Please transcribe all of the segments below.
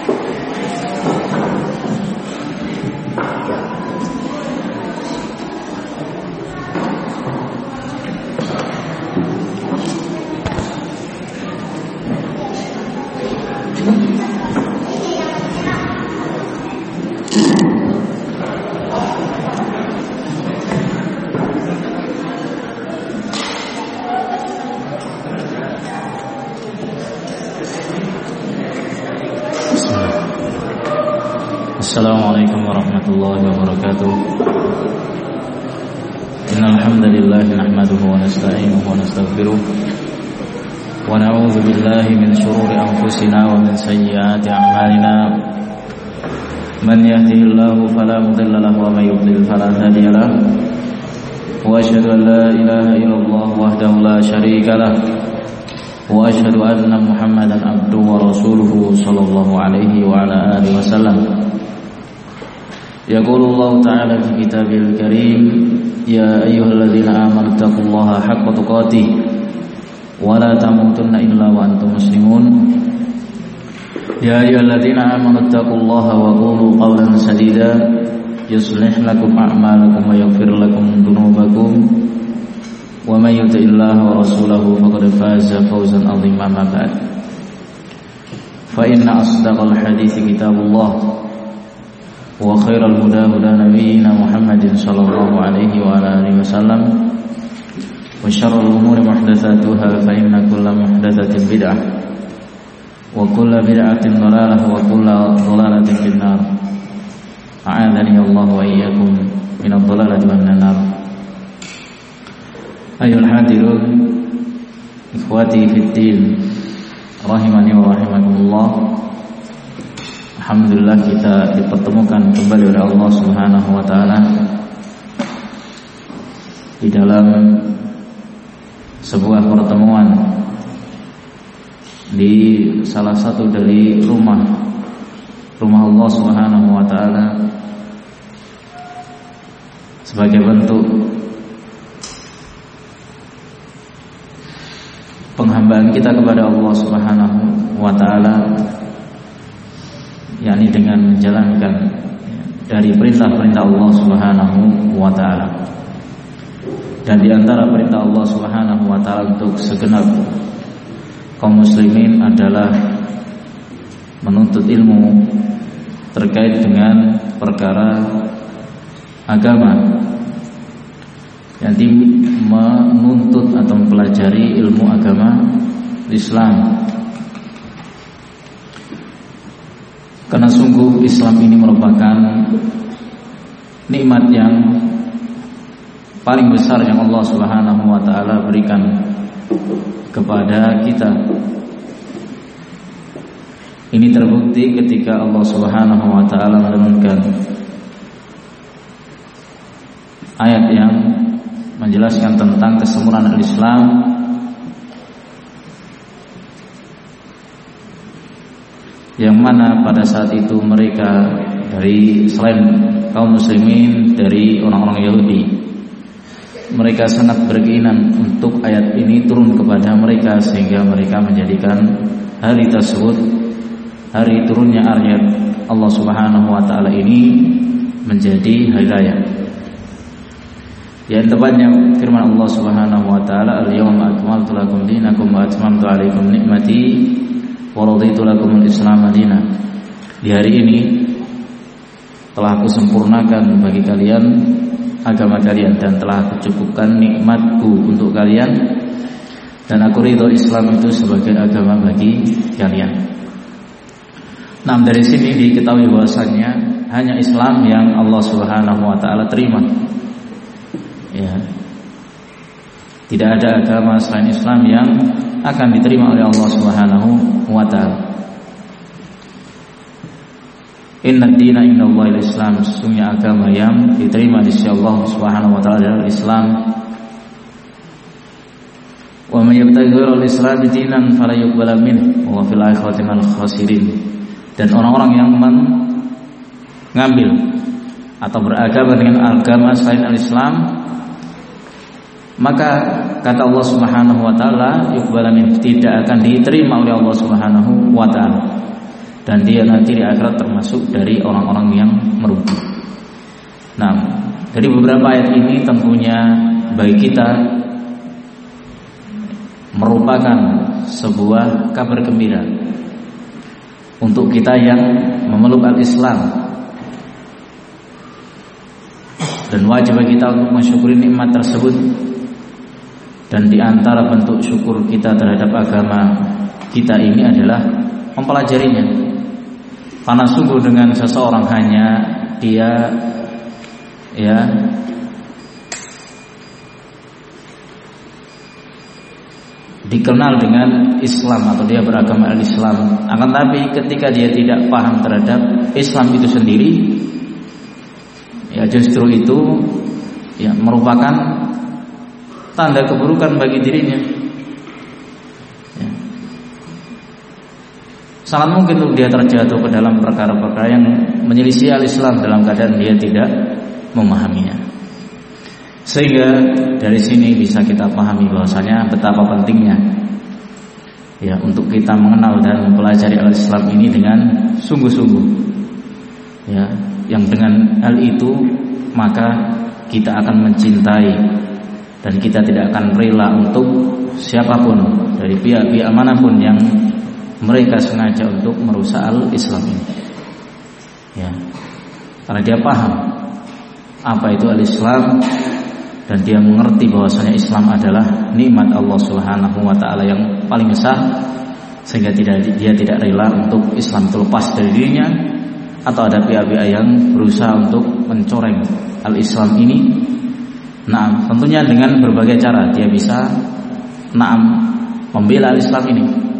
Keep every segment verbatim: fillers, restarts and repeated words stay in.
Assalamualaikum warahmatullahi wabarakatuh. Innal hamdalillah nahmaduhu wa nasta'inuhu wa nastaghfiruh wa na'udzu billahi min shururi anfusina wa min sayyiati a'malina. Man yahdihillahu fala mudilla lahu wa may yudlil fala hadiya lahu. Wa asyhadu an la ilaha illallah wahdahu la syarika lahu wa asyhadu anna Muhammadan abduhu wa rasuluhu sallallahu alaihi wa ala alihi wasallam. Yaqulullahu ta'ala fi kitabil karim, ya ayyuhalladzina amanu taqullaha haqqa tuqatih wa la tamutunna illa wa antum muslimun. Ya ayyuhalladzina amanu taqullaha wa qulu qawlan sadida yuslih lakum a'malakum wa yaghfir lakum dhunubakum wa may yuti'illaha wa rasulahu faqad faza fawzan 'azima. Ma ba'd. Fa inna asdaqal hadithi kitabullah wa khairal huda huda nabiyyina Muhammadin sallallahu alaihi wa ala alihi wasallam wa syarrul umuri muhdatsatuha fa inna kulla muhdatsatin bid'ah wa kulla bid'atin dhalalah wa kulla dhalalatin finnar. A'adzani Allah wa iyyakum minadh dhalalati wan nar. Ayyuhal hadirun ikhwati fid din rahimani wa rahimakumullah. Alhamdulillah kita dipertemukan kembali oleh Allah Subhanahu wa taala di dalam sebuah pertemuan di salah satu dari rumah rumah Allah Subhanahu wa taala sebagai bentuk penghambaan kita kepada Allah Subhanahu wa taala, yakni dengan menjalankan dari perintah-perintah Allah Subhanahu wa taala. Dan di antara perintah Allah Subhanahu wa taala untuk segenap kaum muslimin adalah menuntut ilmu terkait dengan perkara agama. Jadi menuntut atau mempelajari ilmu agama Islam. Karena sungguh Islam ini merupakan nikmat yang paling besar yang Allah Subhanahu wa taala berikan kepada kita. Ini terbukti ketika Allah Subhanahu wa taala menurunkan ayat yang menjelaskan tentang kesempurnaan Islam, yang mana pada saat itu mereka dari selain kaum muslimin dari orang-orang Yahudi, mereka sangat berkeinginan untuk ayat ini turun kepada mereka sehingga mereka menjadikan hari tersebut, hari turunnya ayat Allah Subhanahu wa taala ini menjadi hari raya. Yang tepatnya firman Allah Subhanahu wa taala, al-yawma akmaltu lakum dinakum wa atmamtu 'alaikum ni'mati wa raditu lakumul Islam madina. Di hari ini telah aku sempurnakan bagi kalian agama kalian dan telah aku cukupkan nikmatku untuk kalian, dan aku ridho Islam itu sebagai agama bagi kalian. Nah, dari sini diketahui bahwasannya hanya Islam yang Allah Subhanahu wa taala terima. Ya. Tidak ada agama selain Islam yang akan diterima oleh Allah Subhanahu wa taala. Inna ad-dina indallahi al-Islam, sesungguhnya agama yang diterima di sisi Allah Subhanahu wa taala adalah Islam. Wa may yabtaghi ghairal Islam dinan fala yuqbal minhu wa fil akhirati minal khasirin. Dan orang-orang yang mengambil atau beragama dengan agama selain al-Islam, maka kata Allah Subhanahu wa taala yuqbal minhu, tidak akan diterima oleh Allah Subhanahu wa taala. dan dia nanti di akhirat termasuk dari orang-orang yang merugi. Nah, dari beberapa ayat ini tentunya bagi kita merupakan sebuah kabar gembira untuk kita yang memeluk al-Islam, dan wajib bagi kita untuk mensyukuri nikmat tersebut. Dan di antara bentuk syukur kita terhadap agama kita ini adalah mempelajarinya. Karena sungguh dengan seseorang hanya dia ya dikenal dengan Islam atau dia beragama al-Islam, akan tapi ketika dia tidak paham terhadap Islam itu sendiri, ya justru itu ya merupakan tanda keburukan bagi dirinya. Ya. Sangat mungkin untuk dia terjatuh ke dalam perkara-perkara yang menyelisih al-Islam dalam keadaan dia tidak memahaminya. Sehingga dari sini bisa kita pahami bahwasanya betapa pentingnya ya untuk kita mengenal dan mempelajari al-Islam ini dengan sungguh-sungguh. Ya, yang dengan hal itu maka kita akan mencintai dan kita tidak akan rela untuk siapapun dari pihak-pihak manapun yang mereka sengaja untuk merusak al-Islam ini. Ya, karena dia paham apa itu al-Islam dan dia mengerti bahwasanya Islam adalah nikmat Allah Subhanahu wa taala yang paling besar, sehingga tidak dia tidak rela untuk Islam itu lepas dari dirinya, atau ada pihak-pihak yang berusaha untuk mencoreng al-Islam ini. Nah, tentunya dengan berbagai cara dia bisa naam membela al-Islam ini.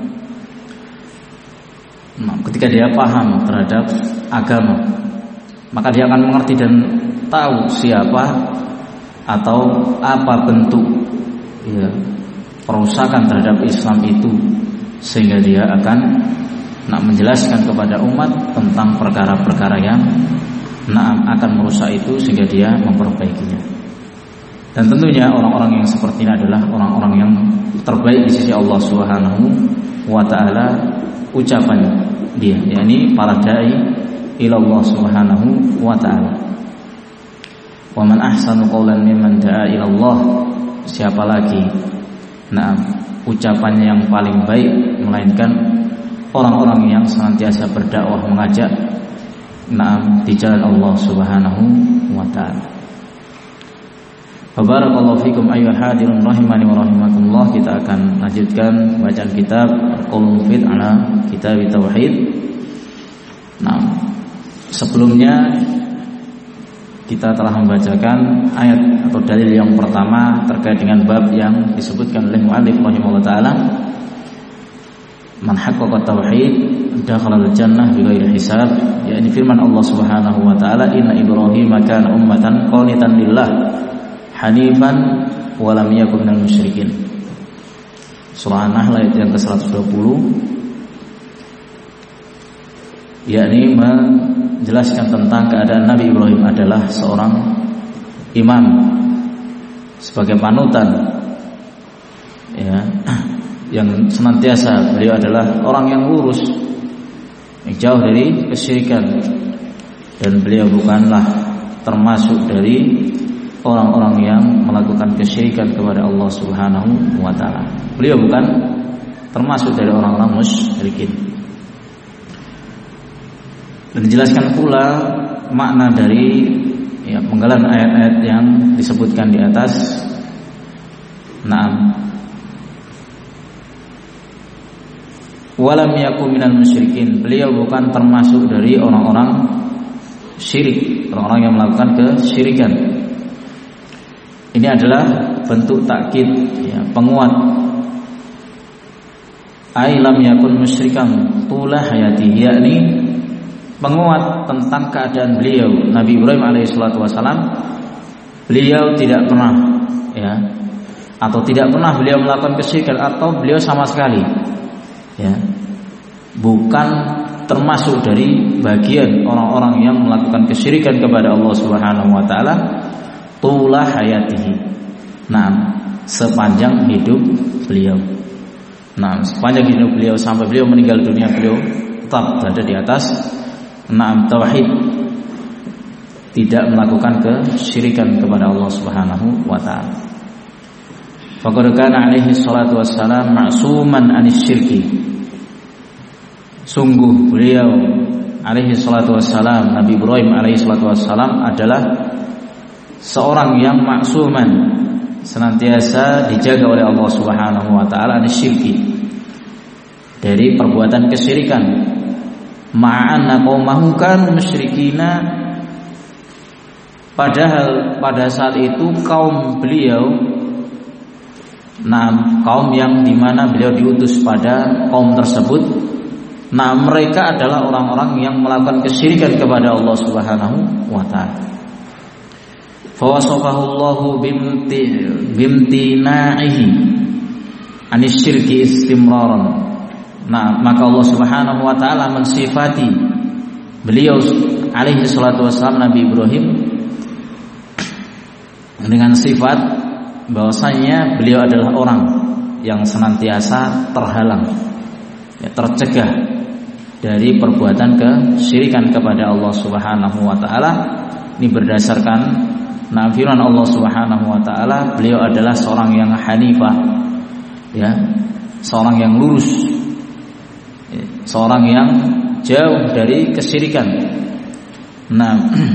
Nah, ketika dia paham terhadap agama, maka dia akan mengerti dan tahu siapa atau apa bentuk ya, perusakan terhadap Islam itu, sehingga dia akan nak menjelaskan kepada umat tentang perkara-perkara yang naam akan merusak itu, sehingga dia memperbaikinya. Dan tentunya orang-orang yang seperti ini adalah orang-orang yang terbaik di sisi Allah Subhanahu wa taala ucapan dia, yakni para dai ila Allah Subhanahu wa taala. Wa man ahsanu qawlan mimman da'a ila Allah, siapa lagi nah ucapannya yang paling baik melainkan orang-orang yang senantiasa berdakwah mengajak nah di jalan Allah Subhanahu wa taala. Barakallahu fikum ayyuhal hadirun rahimani wa rahimakumullah. Kita akan lanjutkan bacaan kitab Qaulul Mufid ala Kitab Tauhid. Nah, sebelumnya kita telah membacakan ayat atau dalil yang pertama terkait dengan bab yang disebutkan oleh mu'allif rahimahullah taala, man haqqaqa tauhid dakhala al-jannah bighairi hisab, yakni firman Allah Subhanahu wa taala, inna Ibrahim kana ummatan qanitan lillah hanifan wa lam yakun minal musyrikin. Surah An-Nahl ayat yang ke seratus dua puluh, yakni menjelaskan tentang keadaan Nabi Ibrahim adalah seorang imam sebagai panutan ya, yang senantiasa beliau adalah orang yang lurus, yang jauh dari kesyirikan, dan beliau bukanlah termasuk dari orang-orang yang melakukan kesyirikan kepada Allah Subhanahu wa taala. Beliau bukan termasuk dari orang-orang musyrikin. Dan dijelaskan pula makna dari ya, penggalan ayat-ayat yang disebutkan di atas. Naam. Walam yakun minal musyrikin. Beliau bukan termasuk dari orang-orang syirik, orang-orang yang melakukan kesyirikan. Ini adalah bentuk takkid ya, penguat. Ai lam yakun musyrikan tula hayati, yakni penguat tentang keadaan beliau Nabi Ibrahim alaihissalatu wassalam. Beliau tidak pernah ya, atau tidak pernah beliau melakukan kesyirikan, atau beliau sama sekali ya bukan termasuk dari bagian orang-orang yang melakukan kesyirikan kepada Allah Subhanahu wa taala tula hayatihi. Nah, sepanjang hidup beliau. Nah, sepanjang hidup beliau sampai beliau meninggal dunia, beliau tetap berada di atas na'am tauhid, tidak melakukan kesyirikan kepada Allah Subhanahu wa taala. Faqad kana alaihi salatu wassalam ma'suman anis syirki. Sungguh beliau alaihi salatu wassalam, Nabi Ibrahim alaihi salatu wassalam adalah seorang yang maksuman, senantiasa dijaga oleh Allah Subhanahu wa taala anis syirki, dari perbuatan kesyirikan. Ma'anna qaumahu kanu musyrikina, padahal pada saat itu kaum beliau, nah kaum yang dimana beliau diutus pada kaum tersebut, nah mereka adalah orang-orang yang melakukan kesyirikan kepada Allah Subhanahu wa taala. Fawasafahu Allahu bimti bimtina'ihi anis syirki istimraran. Nah, maka Allah Subhanahu wa taala mensifati beliau alaihi salatu wassalam, Nabi Ibrahim, dengan sifat bahwasanya beliau adalah orang yang senantiasa terhalang, ya, tercegah dari perbuatan kesyirikan kepada Allah Subhanahu wa taala. Ini berdasarkan nah firman Allah Subhanahu wa taala, beliau adalah seorang yang hanifah, ya, seorang yang lurus, ya, seorang yang jauh dari kesyirikan. Nah,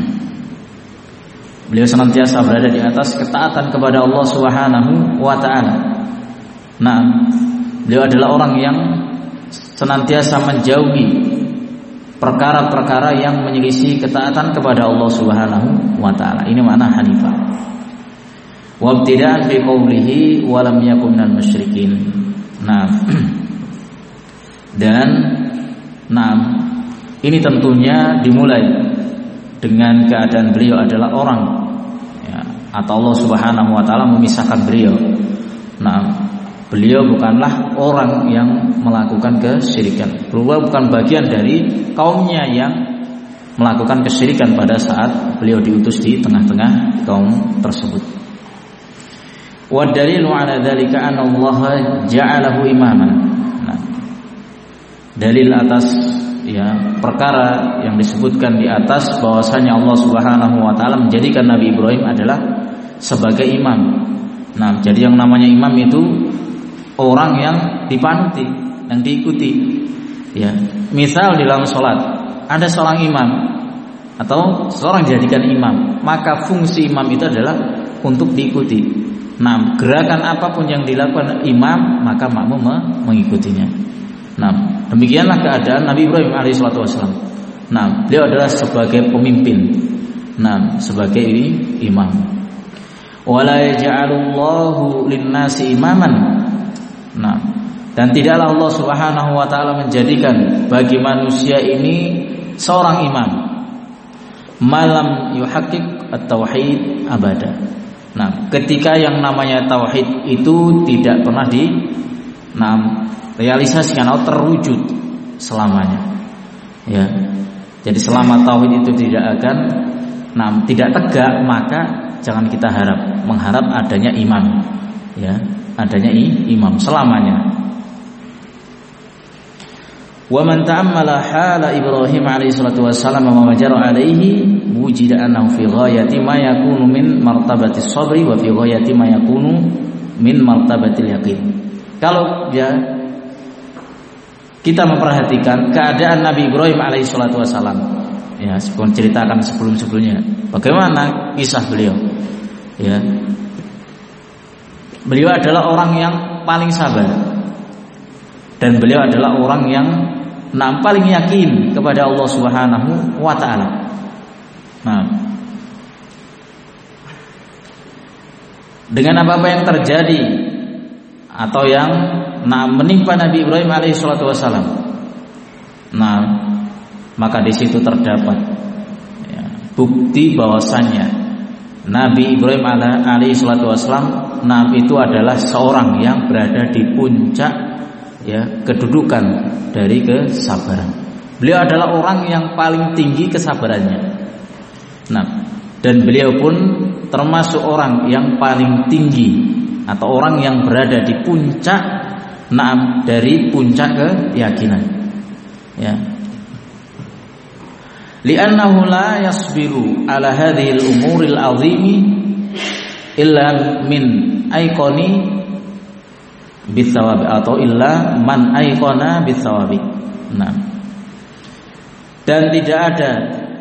beliau senantiasa berada di atas ketaatan kepada Allah Subhanahu wa taala. Nah, beliau adalah orang yang senantiasa menjauhi perkara-perkara yang menyelisih ketaatan kepada Allah Subhanahu wa taala. Ini makna hanifah. Wa ibtida'an bi qawlihi wa lam yakun minal musyrikin. Nah, dan nah, ini tentunya dimulai dengan keadaan beliau adalah orang, ya, atau Allah Subhanahu wa taala memisahkan beliau. Nah, beliau bukanlah orang yang melakukan kesyirikan. Beliau bukan bagian dari kaumnya yang melakukan kesyirikan pada saat beliau diutus di tengah-tengah kaum tersebut. Wa dalilu ala dzalika anna Allah ja'alahu imaman. Nah, dalil atas, ya, perkara yang disebutkan di atas bahwasanya Allah Subhanahu wa taala menjadikan Nabi Ibrahim adalah sebagai imam. Nah, jadi yang namanya imam itu orang yang dipanuti, yang diikuti, ya. Misal di dalam sholat ada seorang imam atau seorang dijadikan imam, maka fungsi imam itu adalah untuk diikuti. Nah, gerakan apapun yang dilakukan imam, maka makmum mengikutinya. Nah, demikianlah keadaan Nabi Ibrahim alaihissalatu wassalam. Nah, beliau adalah sebagai pemimpin, nah, sebagai imam. Wala yaj'alullahu lin-nasi imaman. Nah, dan tidaklah Allah Subhanahu wa taala menjadikan bagi manusia ini seorang imam malam yuhaqqiq at-tauhid abada. Nah, ketika yang namanya tauhid itu tidak pernah di nah, realisasikan atau terwujud selamanya, ya. Jadi selama tauhid itu tidak akan nah, tidak tegak, maka jangan kita harap mengharap adanya imam, ya, adanya imam selamanya. Wa man ta'ammala hala Ibrahim alaihi salatu wassalam wa majara alaihi wujida annahu fi ghayati ma yakunu min martabati sabri wa fi ghayati ma yakunu min martabatil yaqin. Kalau ya kita memperhatikan keadaan Nabi Ibrahim alaihi salatu wassalam, ya, sebelum ceritakan sebelum-sebelumnya bagaimana kisah beliau, ya. Beliau adalah orang yang paling sabar, dan beliau adalah orang yang nah, paling yakin kepada Allah Subhanahu wa taala. Nah, dengan apa-apa yang terjadi atau yang nah, menimpa Nabi Ibrahim alaihi salatu wassalam, nah, maka di situ terdapat, ya, bukti bahwasannya Nabi Ibrahim alaihi salatu wassalam, nah, itu adalah seorang yang berada di puncak, ya, kedudukan dari kesabaran. Beliau adalah orang yang paling tinggi kesabarannya. Nah, dan beliau pun termasuk orang yang paling tinggi atau orang yang berada di puncak, nah, dari puncak keyakinan, ya. Li'annahu la yasbiru ala hadhil umuril azimi illa min aikoni bithawabi atau illa man aikona bithawabi. Nah, dan tidak ada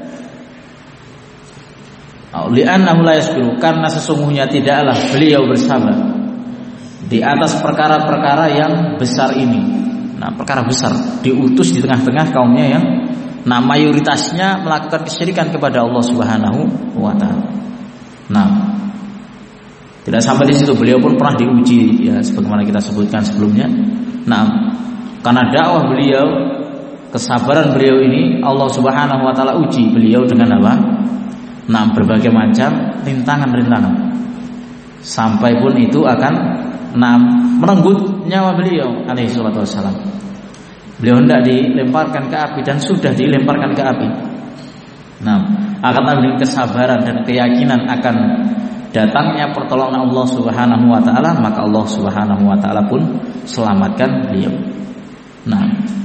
li'annahu la yasbiru, karena sesungguhnya tidaklah beliau bersabar di atas perkara-perkara yang besar ini. Nah, perkara besar, diutus di tengah-tengah kaumnya yang nah mayoritasnya melakukan kesyirikan kepada Allah Subhanahu wa taala. Nah, tidak sampai di situ, beliau pun pernah diuji ya sebagaimana kita sebutkan sebelumnya. Nah, karena dakwah beliau, kesabaran beliau ini Allah Subhanahu wa taala uji beliau dengan apa? Nah, berbagai macam rintangan-rintangan. Sampai pun itu akan nah merenggut nyawa beliau alaihi salatu wassalam. Beliau hendak dilemparkan ke api dan sudah dilemparkan ke api. Nah, akan dengan kesabaran dan keyakinan akan datangnya pertolongan Allah Subhanahu wa taala, maka Allah Subhanahu wa taala pun selamatkan beliau. Nah,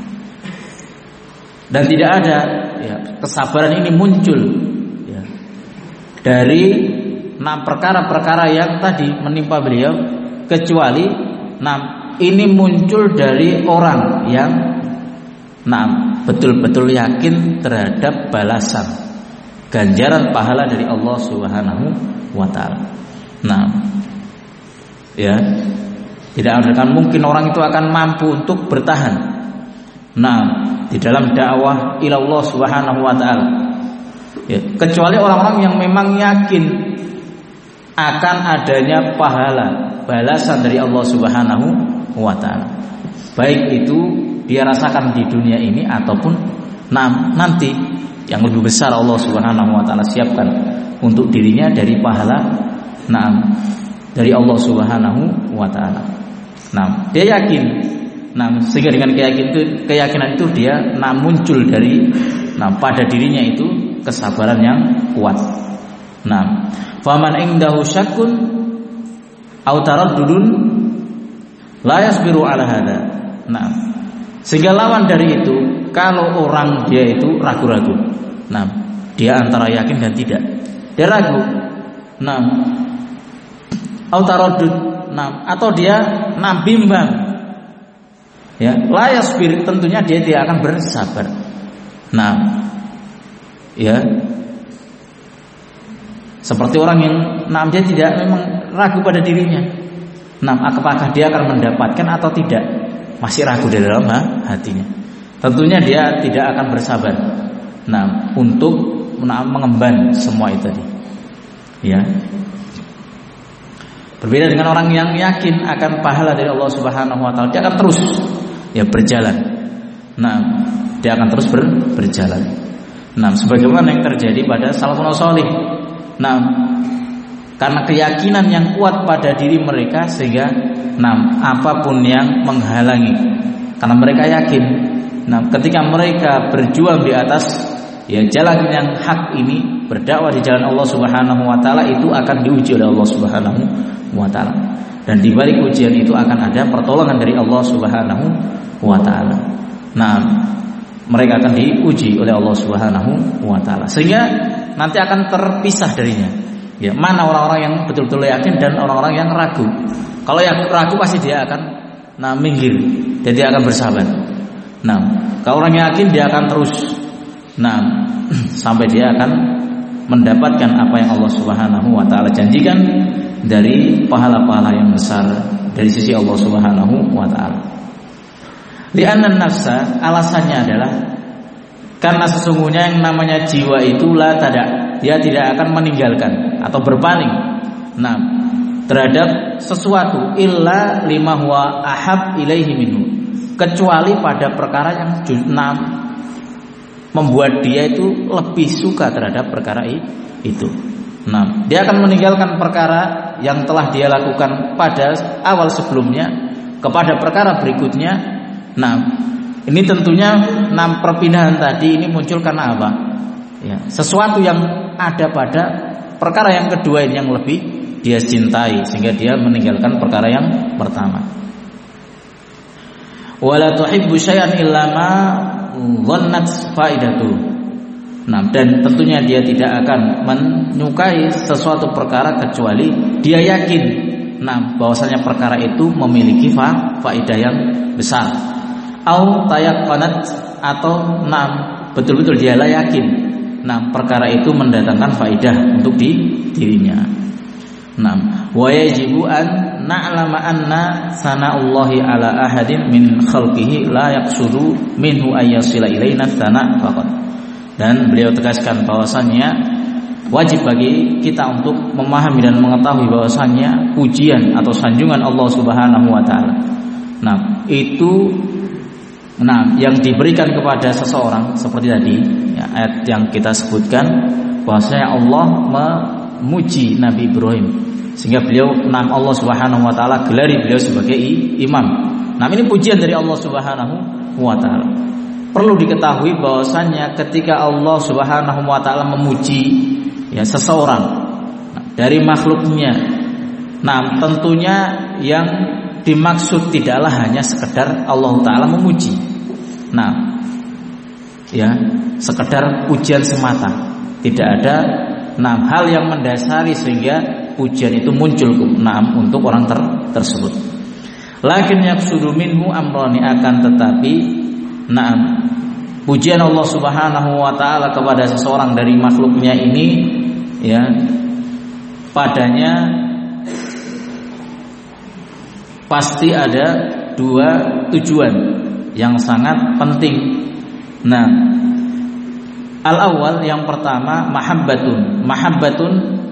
dan tidak ada ya, kesabaran ini muncul ya, dari enam perkara-perkara yang tadi menimpa beliau, kecuali enam ini muncul dari orang yang nah, betul-betul yakin terhadap balasan ganjaran pahala dari Allah Subhanahu wa taala. Nah, ya, tidak akan mungkin orang itu akan mampu untuk bertahan. Nah, di dalam dakwah ila Allah Subhanahu wa taala. Ya, kecuali orang-orang yang memang yakin akan adanya pahala balasan dari Allah Subhanahu wa taala. Baik itu dia rasakan di dunia ini ataupun nah, nanti yang lebih besar Allah Subhanahu wa taala siapkan untuk dirinya dari pahala nah, dari Allah Subhanahu wa taala. Nah, dia yakin. Nah, sehingga dengan keyakinan itu, keyakinan itu dia nah, muncul dari nah, pada dirinya itu kesabaran yang kuat. Nah, faman indahu syakkun aw taraddudun la yasbiru ala hada. Nah, sehingga lawan dari itu, kalau orang dia itu ragu-ragu. Nah, dia antara yakin dan tidak. Dia ragu. Nah, aw taraddud. Nah, atau dia nah bimbang. Ya, la yasbir, tentunya dia tidak akan bersabar. Nah, ya, seperti orang yang nah, dia tidak memang ragu pada dirinya. Nah, apakah dia akan mendapatkan atau tidak? Masih ragu di dalam hatinya. Tentunya dia tidak akan bersabar. Nah, untuk nah, mengemban semua itu tadi. Ya. Berbeda dengan orang yang yakin akan pahala dari Allah Subhanahu wa taala, dia akan terus ya berjalan. Nah, dia akan terus ber, berjalan. Nah, sebagaimana yang terjadi pada salafun shalih. Nah, karena keyakinan yang kuat pada diri mereka sehingga nah, apapun yang menghalangi, karena mereka yakin, nah, ketika mereka berjuang di atas ya jalan yang hak ini, berdakwah di jalan Allah Subhanahu wa taala, itu akan diuji oleh Allah Subhanahu wa taala. Dan di balik ujian itu akan ada pertolongan dari Allah Subhanahu wa taala. Nah, mereka akan diuji oleh Allah Subhanahu wa taala sehingga nanti akan terpisah darinya. Ya, mana orang-orang yang betul-betul yakin dan orang-orang yang ragu. Kalau yang ragu pasti dia akan nah minggir, dan dia akan bersabar. Nah, kalau orang yakin dia akan terus nah sampai dia akan mendapatkan apa yang Allah Subhanahu wa taala janjikan dari pahala-pahala yang besar dari sisi Allah Subhanahu wa taala. Li'anna nafsa, alasannya adalah karena sesungguhnya yang namanya jiwa itu la tada, dia tidak akan meninggalkan atau berpaling nah terhadap sesuatu illa lima huwa ahab ilaihi minhu, kecuali pada perkara yang nah, membuat dia itu lebih suka terhadap perkara itu. Nah, dia akan meninggalkan perkara yang telah dia lakukan pada awal sebelumnya kepada perkara berikutnya. Nah, ini tentunya enam perpindahan tadi ini muncul karena apa? Ya, sesuatu yang ada pada perkara yang kedua ini yang lebih dia cintai sehingga dia meninggalkan perkara yang pertama. Wala tuhibbu syai'an illa ma dhannat faidatu. Nah, dan tentunya dia tidak akan menyukai sesuatu perkara kecuali dia yakin, nah, bahwasanya perkara itu memiliki fa faedah yang besar. Au tayaqqanat, atau nah, betul-betul dia yakin, nah, perkara itu mendatangkan faedah untuk di dirinya. Nah, wa yajibu an na'lama anna sana'ullahi ala ahadin min khalqihi la yaqsudu minhu ayyasila ilaina sana' faqat. Dan beliau tegaskan bahwasannya wajib bagi kita untuk memahami dan mengetahui bahwasannya pujian atau sanjungan Allah Subhanahu wa taala, nah, itu nah yang diberikan kepada seseorang seperti tadi ya, ayat yang kita sebutkan bahwasanya Allah memuji Nabi Ibrahim sehingga beliau, nah, Allah Subhanahu wa taala gelari beliau sebagai imam. Nah, ini pujian dari Allah Subhanahu wa taala. Perlu diketahui bahwasannya ketika Allah Subhanahu wa taala memuji ya seseorang, nah, dari makhluknya, nah, tentunya yang dimaksud tidaklah hanya sekedar Allah taala memuji. Nah, ya, sekedar pujian semata. Tidak ada nah hal yang mendasari sehingga pujian itu muncul nah untuk orang ter tersebut. Lakin yaqsudu minhu amrani, akan tetapi nah pujian Allah Subhanahu wa taala kepada seseorang dari makhluknya ini ya, padanya pasti ada dua tujuan yang sangat penting. Nah, al-awwal, yang pertama, mahabbatun mahabbatun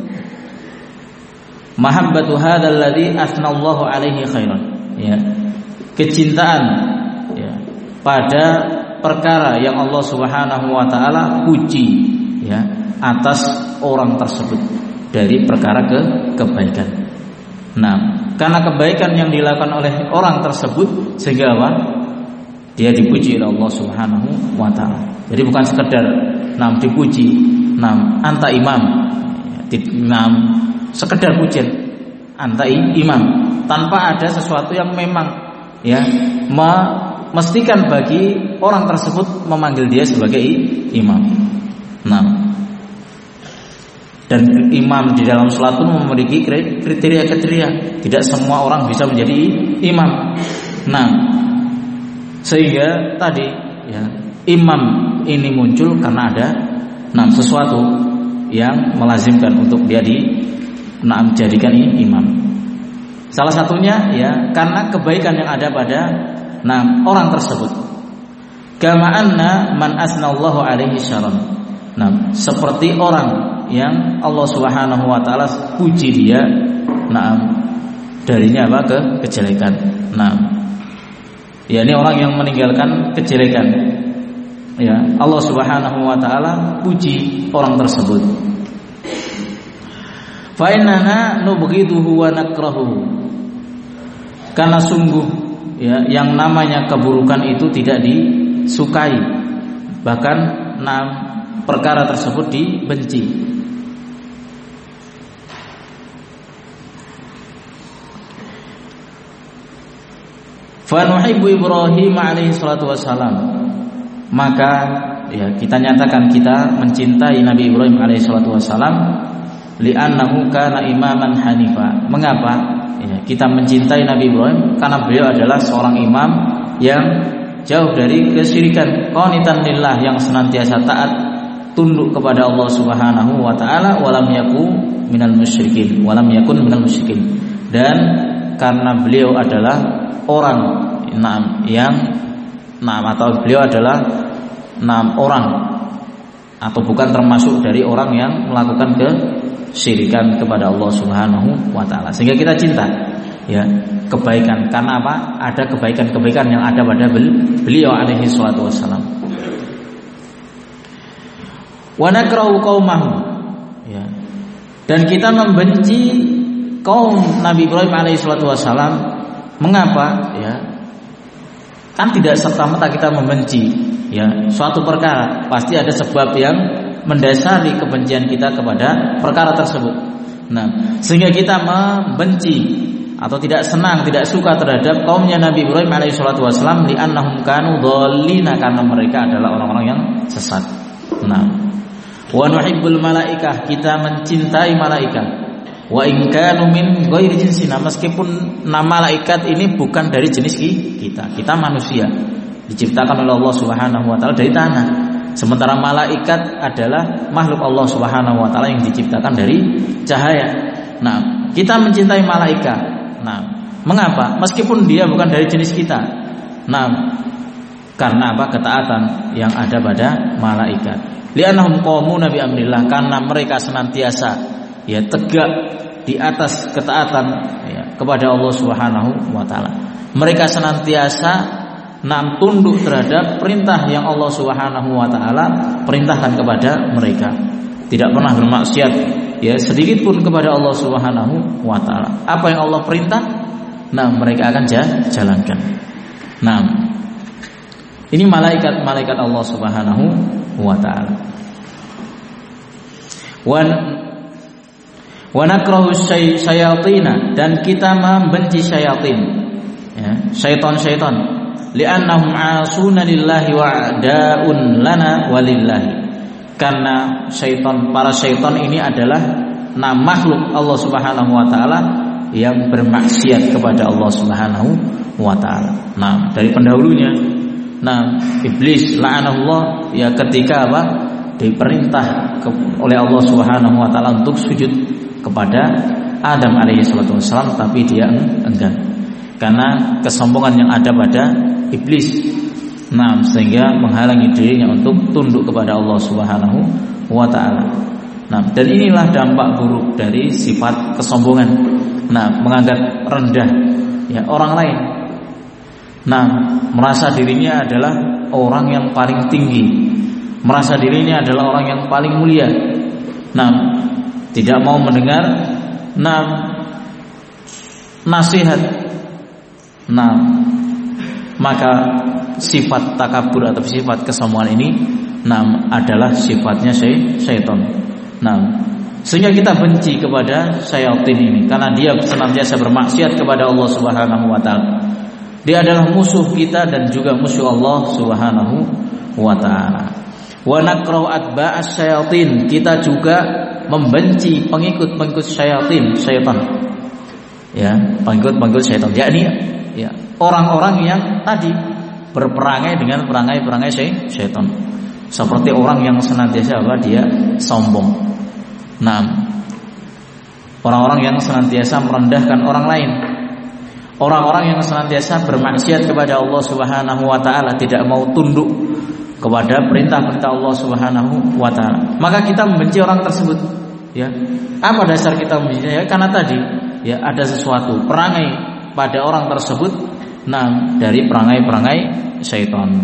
mahabbatu hadzal ladzi asnallahu alaihi khairan, ya, kecintaan ya pada perkara yang Allah Subhanahu wa taala puji ya atas orang tersebut dari perkara ke kebaikan. Nah, karena kebaikan yang dilakukan oleh orang tersebut sehingga apa? Dia dipuji oleh Allah Subhanahu wa taala. Jadi bukan sekedar nam dipuji, nam anta imam, nam sekedar pujian anta imam tanpa ada sesuatu yang memang ya memastikan bagi orang tersebut memanggil dia sebagai imam. Nah, dan imam di dalam salat pun memiliki kriteria-kriteria. Tidak semua orang bisa menjadi imam. Nah, sehingga tadi ya, imam ini muncul karena ada nah sesuatu yang melazimkan untuk dia di nah jadikan imam. Salah satunya ya karena kebaikan yang ada pada nah orang tersebut. Kama anna man asnallahu alaihi syarran. Nah, seperti orang yang Allah Subhanahu wa taala puji dia nah darinya apa ke kejelekan. Nah, ya ini orang yang meninggalkan kejelekan. Ya, Allah Subhanahu wa taala puji orang tersebut. Fa innana nubghiduhu wa nakrahu. Karena sungguh ya yang namanya keburukan itu tidak disukai. Bahkan nah, perkara tersebut dibenci. Fa nuhibbu Ibrahim alaihi salatu wassalam. Maka ya kita nyatakan kita mencintai Nabi Ibrahim alaihissalatu wassalam li'annahu kana imaman hanifa. Mengapa ya, kita mencintai Nabi Ibrahim? Karena beliau adalah seorang imam yang jauh dari kesyirikan, qanitan lillah, yang senantiasa taat tunduk kepada Allah Subhanahu wa taala, walam yakun minal musyrikin walam yakun minal musyrikin. Dan karena beliau adalah orang enam yang enam atau beliau adalah enam orang atau bukan termasuk dari orang yang melakukan kesyirikan kepada Allah Subhanahu wa taala. Sehingga kita cinta ya kebaikan, karena apa? Ada kebaikan-kebaikan yang ada pada beliau alaihi salatu wassalam. Wa nakrahu qaumahu ya. Dan kita membenci kaum Nabi Ibrahim alaihi salatu wassalam. Mengapa? Ya. Kan tidak serta-merta kita membenci ya suatu perkara, pasti ada sebab yang mendasari kebencian kita kepada perkara tersebut. Nah, sehingga kita membenci atau tidak senang, tidak suka terhadap kaumnya Nabi Ibrahim alaihi salatu wasallam li'annahum kanu dhallina, karena mereka adalah orang-orang yang sesat. Nah, Wa nuhibbul malaikah, kita mencintai malaikat. Wa in kanu min ghairi jinsina, meskipun nama malaikat ini bukan dari jenis kita. Kita manusia, diciptakan oleh Allah Subhanahu wa taala dari tanah. Sementara malaikat adalah makhluk Allah Subhanahu wa taala yang diciptakan dari cahaya. Nah, kita mencintai malaikat. Nah, mengapa? Meskipun dia bukan dari jenis kita. Nah, karena apa? Ketaatan yang ada pada malaikat. Li'annahum qawmuna bi amrillah, karena mereka senantiasa ya tegak di atas ketaatan ya, kepada Allah Subhanahu wa taala. Mereka senantiasa nam tunduk terhadap perintah yang Allah Subhanahu wa taala perintahkan kepada mereka. Tidak pernah bermaksiat ya sedikit pun kepada Allah Subhanahu wa taala. Apa yang Allah perintah, nah mereka akan jalankan. Nah, ini malaikat-malaikat Allah Subhanahu wa taala. Wan wa nakrahu syayatin, dan kita membenci syayatin. Ya, syaitan-syaitan. Li'annahum 'asuna lillahi wa a'da'un lana walillahi. Karena syaitan, para syaitan ini adalah nah makhluk Allah Subhanahu wa taala yang bermaksiat kepada Allah Subhanahu wa taala. Nah, dari pendahulunya, nah iblis la'anahullah ya ketika apa? Diperintah ke, oleh Allah Subhanahu wa taala untuk sujud kepada Adam alaihi salatu wassalam, tapi dia enggan. Karena kesombongan yang ada pada iblis, nah sehingga menghalangi dirinya untuk tunduk kepada Allah Subhanahu wa taala. Nah, dan inilah dampak buruk dari sifat kesombongan. Nah, menganggap rendah ya orang lain. Nah, merasa dirinya adalah orang yang paling tinggi, merasa dirinya adalah orang yang paling mulia. Nah, tidak mau mendengar nah nasihat. Nah, maka sifat takabur atau sifat kesombongan ini nah adalah sifatnya syaitan. Nah, sehingga kita benci kepada syaitan ini karena dia senantiasa bermaksiat kepada Allah Subhanahu wa taala. Dia adalah musuh kita dan juga musuh Allah Subhanahu wa taala. Wa nakrahu atba'as syaitin, kita juga membenci pengikut-pengikut syaitan, syaitan. Ya, pengikut-pengikut syaitan, yakni ya, orang-orang yang tadi berperangai dengan perangai-perangai syaitan. Seperti orang yang senantiasa apa? Dia sombong. Nah, orang-orang yang senantiasa merendahkan orang lain. Orang-orang yang senantiasa bermaksiat kepada Allah Subhanahu wa taala, tidak mau tunduk kepada perintah-perintah Allah Subhanahu wa taala. Maka kita membenci orang tersebut. Ya. Apa dasar kita membencinya? Ya, karena tadi ya ada sesuatu perangai pada orang tersebut, nah dari perangai-perangai syaitan.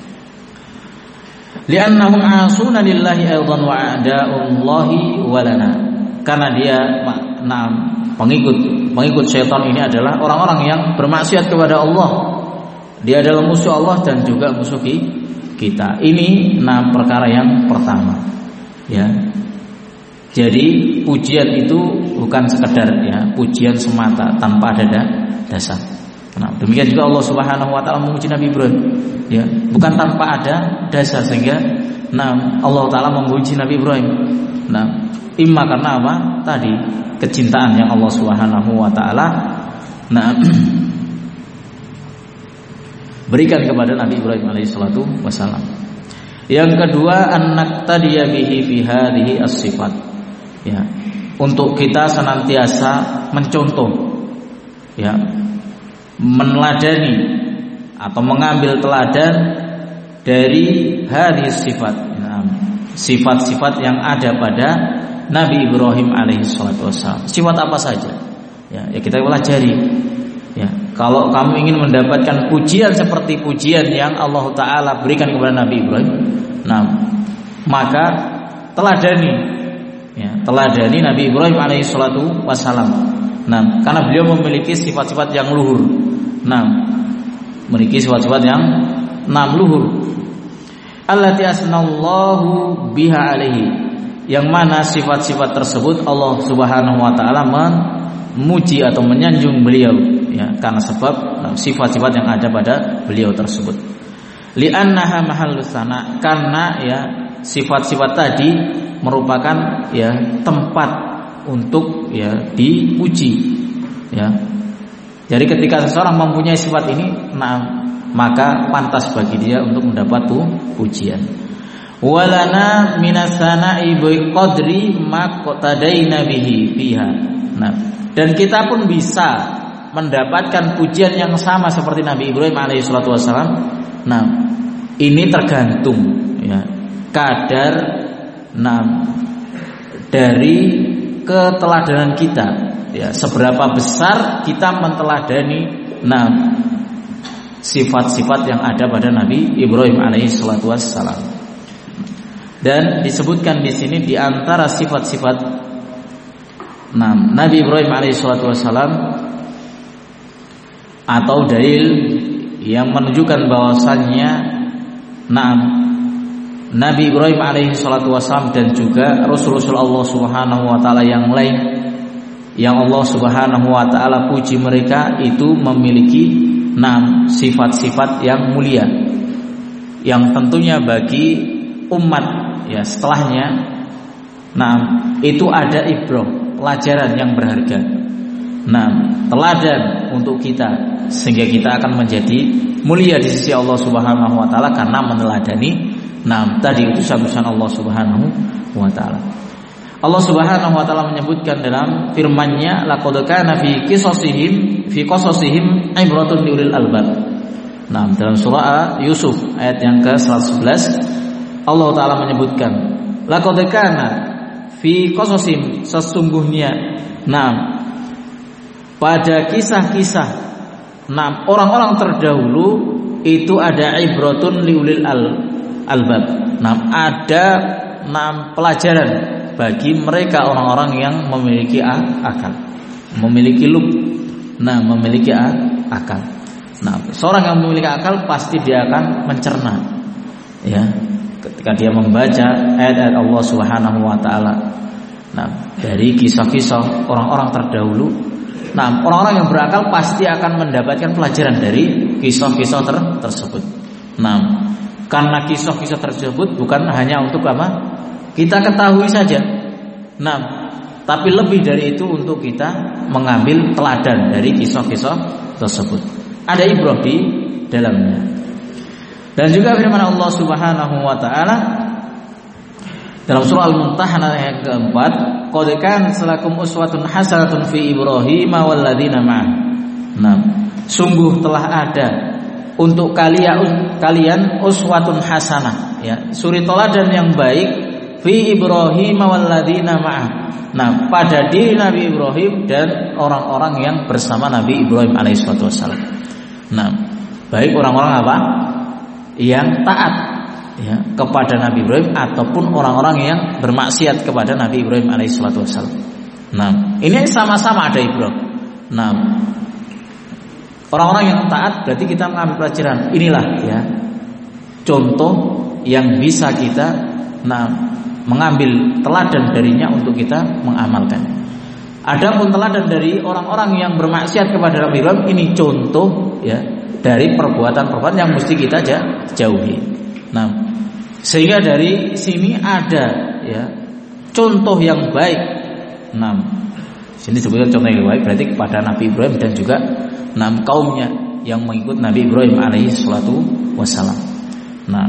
Li'annahum 'asuna lillahi aidan wa a'da'ullahi walana. Karena dia nah pengikut pengikut syaitan ini adalah orang-orang yang bermaksiat kepada Allah. Dia adalah musuh Allah dan juga musuh kita. Ini nah perkara yang pertama. Ya. Jadi pujian itu bukan sekedar ya pujian semata tanpa ada dasar. Nah, demikian juga Allah Subhanahu wa taala memuji Nabi Ibrahim, ya, bukan tanpa ada dasar sehingga nah Allah taala memuji Nabi Ibrahim. Nah, imma karena apa? Tadi kecintaan yang Allah Subhanahu wa taala nah berikan kepada Nabi Ibrahim alaihi salatu wasalam. Yang kedua, an-naqtadiya bihi fi hadhihi as-sifat. Ya, untuk kita senantiasa mencontoh ya, meneladani atau mengambil teladan dari hadis sifat, nah, sifat-sifat yang ada pada Nabi Ibrahim alaihi salatu wassalam. Sifat apa saja? Ya, ya kita pelajari. Ya, kalau kamu ingin mendapatkan pujian seperti pujian yang Allah taala berikan kepada Nabi Ibrahim, nah, maka teladani ya, teladani Nabi Ibrahim alaihi salatu wassalam. Nah, karena beliau memiliki sifat-sifat yang luhur. Nah, memiliki sifat-sifat yang enam luhur. Allati asnallahu biha alaihi, yang mana sifat-sifat tersebut Allah Subhanahu wa taala memuji atau menyanjung beliau ya, karena sebab nah, sifat-sifat yang ada pada beliau tersebut. Li'annaha mahallus sana, karena ya sifat-sifat tadi merupakan ya tempat untuk ya dipuji ya. Jadi ketika seseorang mempunyai sifat ini, nah, maka pantas bagi dia untuk mendapat pujian. Walana minasana'i bi qadri ma qatadaina bihi fiha. Nah, dan kita pun bisa mendapatkan pujian yang sama seperti Nabi Ibrahim alaihi salatu wasallam. Nah, ini tergantung ya kadar nah dari keteladanan kita ya, seberapa besar kita menteladani nah sifat-sifat yang ada pada Nabi Ibrahim alaihi salatu wassalam. Dan disebutkan di sini di antara sifat-sifat nah, Nabi Ibrahim alaihi salatu wassalam atau dalil yang menunjukkan bahwasannya nah Nabi Ibrahim alaihi salatu wassalam dan juga Rasul-Rasul Allah Subhanahu wa taala yang lain yang Allah Subhanahu wa taala puji mereka itu memiliki enam sifat-sifat yang mulia yang tentunya bagi umat ya setelahnya nah itu ada ibrah, pelajaran yang berharga. Nah, teladan untuk kita sehingga kita akan menjadi mulia di sisi Allah Subhanahu wa taala karena meneladani nah tadi utusan-utusan Allah Subhanahu wa taala. Allah Subhanahu wa taala menyebutkan dalam firman-Nya laqad kana fi qisasihim fi qasasihim ibratun liulil albab. Nah, dalam surah Yusuf ayat yang ke seratus sebelas Allah taala menyebutkan laqad kana fi qasasihim, sesungguhnya nah pada kisah-kisah nah orang-orang terdahulu itu ada ibratun liulil albab. Nah, ada nah pelajaran bagi mereka orang-orang yang memiliki akal, memiliki lub, nah memiliki akal. Nah, seorang yang memiliki akal pasti dia akan mencerna, ya, ketika dia membaca ayat-ayat Allah Subhanahu Wa Taala. Nah, dari kisah-kisah orang-orang terdahulu, nah orang-orang yang berakal pasti akan mendapatkan pelajaran dari kisah-kisah ter tersebut. Nah, karena kisah-kisah tersebut bukan hanya untuk apa? Kita ketahui saja. Nah, tapi lebih dari itu untuk kita mengambil teladan dari kisah-kisah tersebut. Ada ibrah di dalamnya. Dan juga firman Allah Subhanahu wa taala dalam surah Al-Mumtahanah ayat keempat, "Qad kana lakum uswatun hasanatun fi Ibrahim wal ladzina ma'ah." Nah, sungguh telah ada untuk kalian kalian uswatun hasanah, ya, suri teladan yang baik fi Ibrahim wal ladzina ma'ah. Nah, pada diri Nabi Ibrahim dan orang-orang yang bersama Nabi Ibrahim alaihissalatu wassalam. Nah, baik orang-orang apa? Yang taat ya kepada Nabi Ibrahim ataupun orang-orang yang bermaksiat kepada Nabi Ibrahim alaihissalatu wassalam. Nah, ini sama-sama ada ibrah. Nah, orang-orang yang taat berarti kita mengambil pelajaran. Inilah ya contoh yang bisa kita nah mengambil teladan darinya untuk kita mengamalkan. Adapun teladan dari orang-orang yang bermaksiat kepada Nabi Ibrahim ini contoh ya dari perbuatan-perbuatan yang mesti kita jauhi. Nah, sehingga dari sini ada ya contoh yang baik. Nah, sini sebutkan contoh yang baik berarti kepada Nabi Ibrahim dan juga enam kaumnya yang mengikut Nabi Ibrahim alaihi salatu wassalam. Nah,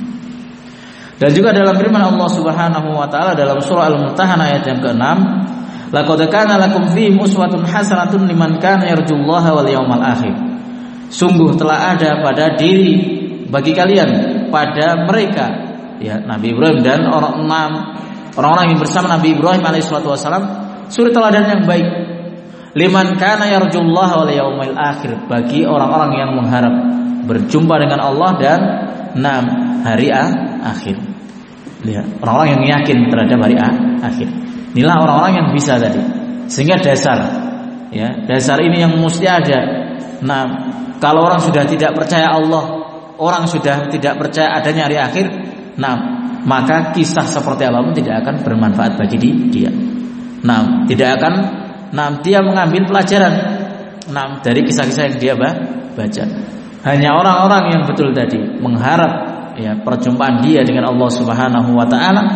dan juga dalam firman Allah Subhanahu wa taala dalam surah Al-Mumtahanah ayat yang keenam, "Laqad kana lakum fihim uswatun hasanatun liman kana yarjullaha wal yawmal akhir." Sungguh telah ada pada diri bagi kalian pada mereka ya Nabi Ibrahim dan orang enam orang-orang yang bersama Nabi Ibrahim alaihissalatu wassalam suri teladan yang baik. Liman kana yarjullaha wal yawmal akhir, bagi orang-orang yang mengharap berjumpa dengan Allah dan enam hari akhir. Lihat, orang-orang yang yakin terhadap hari akhir. Inilah orang-orang yang bisa tadi. Sehingga dasar ya, dasar ini yang mesti ada. Nah, kalau orang sudah tidak percaya Allah, orang sudah tidak percaya adanya hari akhir, nah, maka kisah seperti apapun tidak akan bermanfaat bagi dia. Nah, tidak akan nah, dia mengambil pelajaran nah, dari kisah-kisah yang dia baca. Hanya orang-orang yang betul tadi mengharap ya perjumpaan dia dengan Allah Subhanahu wa taala,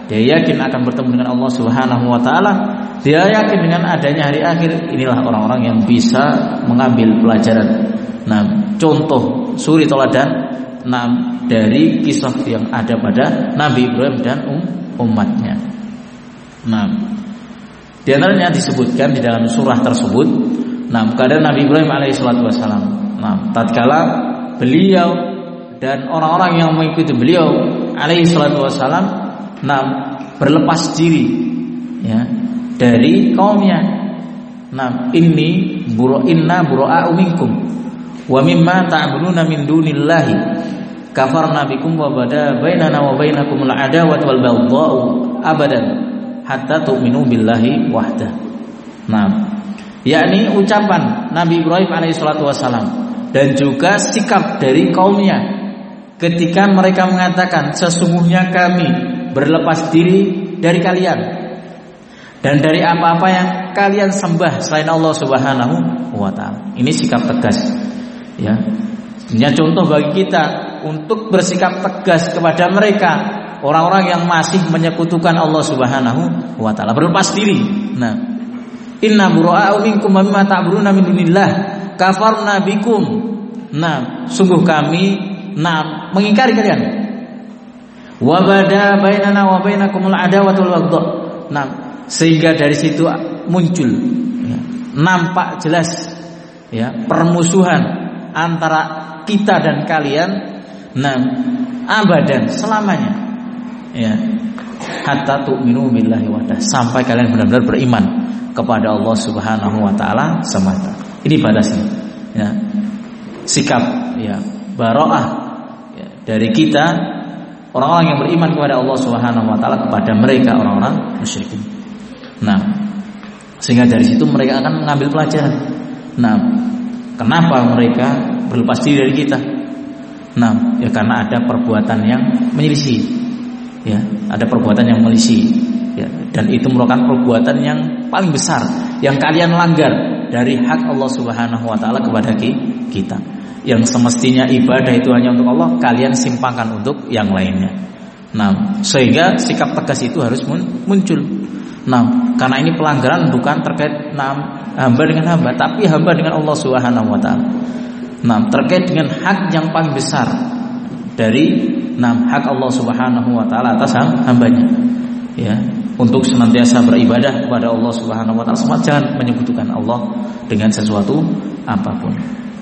dia yakin akan bertemu dengan Allah Subhanahu wa taala, dia yakin dengan adanya hari akhir. Inilah orang-orang yang bisa mengambil pelajaran. Nah, contoh suri teladan nah, dari kisah yang ada pada Nabi Ibrahim dan um, umatnya. Nah, di antaranya disebutkan di dalam surah tersebut, nah, keadaan Nabi Ibrahim alaihissalatu wassalam. Nah, tatkala beliau dan orang-orang yang mengikuti beliau alaihissalatu wassalam, nah, berlepas diri, ya, dari kaumnya. Nah, inni buru inna bura'u minkum wa mimma ta'buduna min dunillahi kafarna bikum wa bada bainana wa bainakumul adawatu wal baghdha'u abadan hatta tu'minu billahi wahdah. Nah, yakni ucapan Nabi Ibrahim alaihissalatu wassalam dan juga sikap dari kaumnya ketika mereka mengatakan sesungguhnya kami berlepas diri dari kalian dan dari apa-apa yang kalian sembah selain Allah Subhanahu wa taala. Ini sikap tegas, ya. Ini contoh bagi kita untuk bersikap tegas kepada mereka, orang-orang yang masih menyekutukan Allah Subhanahu wa taala, berlepas diri. Nah, inna bura'u minkum mimma ta'buduna min dunillah kafarna bikum. Nah, sungguh kami nah mengingkari kalian. Wa bada bainana wa bainakumul adawatu wal baghdha. Nah, sehingga dari situ muncul, ya, nampak jelas, ya, permusuhan antara kita dan kalian, nah, abadan, selamanya, ya, hatta tu'minu billahi wahdah, sampai kalian benar-benar beriman kepada Allah Subhanahu wa taala semata. Ini batasnya, ya, sikap, ya, bara'ah, ya, dari kita orang-orang yang beriman kepada Allah Subhanahu wa taala kepada mereka orang-orang musyrikin. Nah, sehingga dari situ mereka akan mengambil pelajaran. Nah, kenapa mereka berlepas diri dari kita? Nah, ya karena ada perbuatan yang menyelisih, ya, ada perbuatan yang menyelisih, ya, dan itu merupakan perbuatan yang paling besar yang kalian langgar dari hak Allah Subhanahu wa taala kepada kita. Yang semestinya ibadah itu hanya untuk Allah, kalian simpangkan untuk yang lainnya. Nah, sehingga sikap tegas itu harus muncul. Nah, karena ini pelanggaran bukan terkait nah, hamba dengan hamba, tapi hamba dengan Allah Subhanahu wa taala. Nah, terkait dengan hak yang paling besar dari nah, hak Allah Subhanahu wa taala atas hambanya, ya, untuk senantiasa beribadah kepada Allah Subhanahu wa taala, semua jangan menyekutukan Allah dengan sesuatu apapun.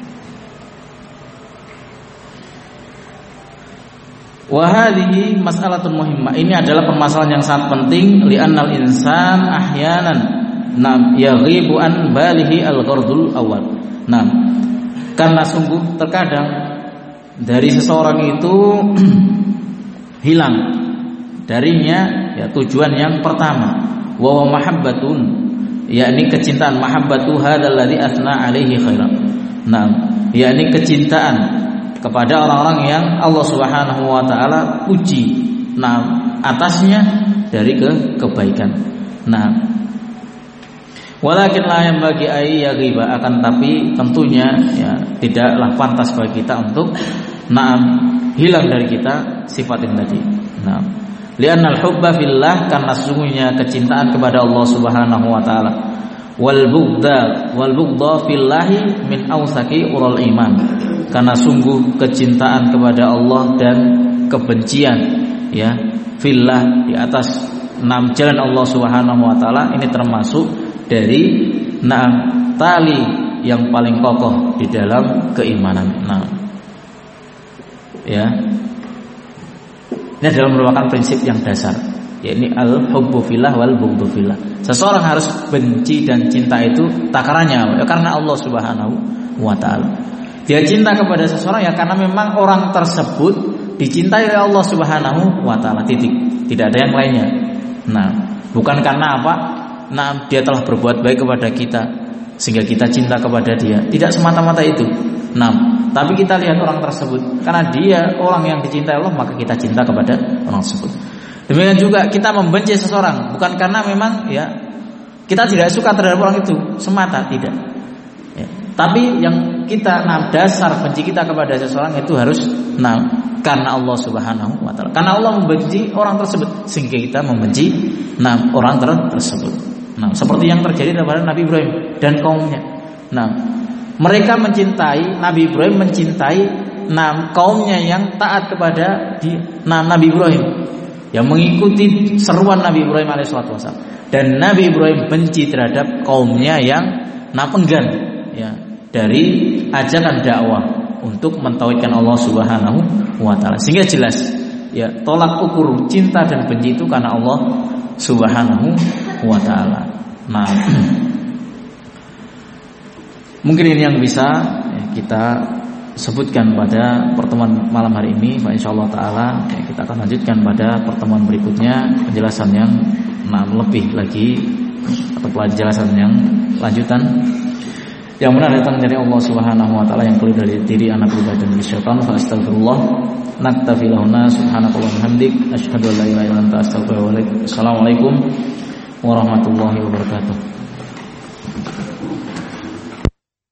Wa hadhihi mas'alatun muhimmah. Ini adalah permasalahan yang sangat penting, li'annal insan ahyanan nam yaghibu an balihi al-ghardul awal. Nah, karena sungguh terkadang dari seseorang itu hilang darinya, ya, tujuan yang pertama, wa mahabbatun, yakni kecintaan, mahabbatu hadzal ladzi athna alaihi khairan. Nah, yakni kecintaan kepada orang-orang yang Allah Subhanahu wa taala puji, nah, atasnya dari ke kebaikan. Nah, walakin la yang bagi ai yaghiba, akan tapi tentunya, ya, tidaklah pantas bagi kita untuk nah hilang dari kita sifat ini tadi. Nah, li'annal hubba fillah, karena sesungguhnya kecintaan kepada Allah Subhanahu wa taala, wal bughda wal bughda fillahi min awsaqi ural iman, karena sungguh kecintaan kepada Allah dan kebencian, ya, fillah, di atas enam jalan Allah Subhanahu wa taala, ini termasuk dari enam tali yang paling kokoh di dalam keimanan. Nah, ya, ini adalah merupakan prinsip yang dasar, yakni al-hubbu fillah wal bughdu fillah. Seseorang harus benci dan cinta itu takarannya, ya, karena Allah Subhanahu wa taala. Dia cinta kepada seseorang ya karena memang orang tersebut dicintai oleh Allah Subhanahu wa taala, titik. Tidak ada yang lainnya. Nah, bukan karena apa? Nah, dia telah berbuat baik kepada kita sehingga kita cinta kepada dia. Tidak semata-mata itu. Nah, tapi kita lihat orang tersebut, karena dia orang yang dicintai Allah, maka kita cinta kepada orang tersebut. Demikian juga kita membenci seseorang bukan karena memang, ya, kita tidak suka terhadap orang itu semata, tidak. Ya. Tapi yang kita, nah, dasar benci kita kepada seseorang itu harus, nah, karena Allah Subhanahu wa taala. Karena Allah membenci orang tersebut sehingga kita membenci nah, orang ter- tersebut. Nah, seperti yang terjadi kepada Nabi Ibrahim dan kaumnya. Nah, mereka mencintai Nabi Ibrahim mencintai nah, kaumnya yang taat kepada di, nah, Nabi Ibrahim, yang mengikuti seruan Nabi Ibrahim alaihissalatu wassalam. Dan Nabi Ibrahim benci terhadap kaumnya yang nah, enggan ya dari ajakan dakwah untuk mentauhidkan Allah Subhanahu wa taala. Sehingga jelas ya tolak ukur cinta dan benci itu karena Allah Subhanahu wa taala. Nah, mungkin ini yang bisa ya, kita sebutkan pada pertemuan malam hari ini. Insyaallah taala ya, kita akan lanjutkan pada pertemuan berikutnya penjelasan yang nah, lebih lagi atau penjelasan yang lanjutan yang benar datang dari Allah Subhanahu wa taala, yang keliru dari diri anak pribadi dan syaitan. Fa astagfirullah naktafi lahuna subhanakallahumma hamdik asyhadu an la ilaha illa anta astaghfiruka wa atubu ilaik. Assalamualaikum warahmatullahi wabarakatuh.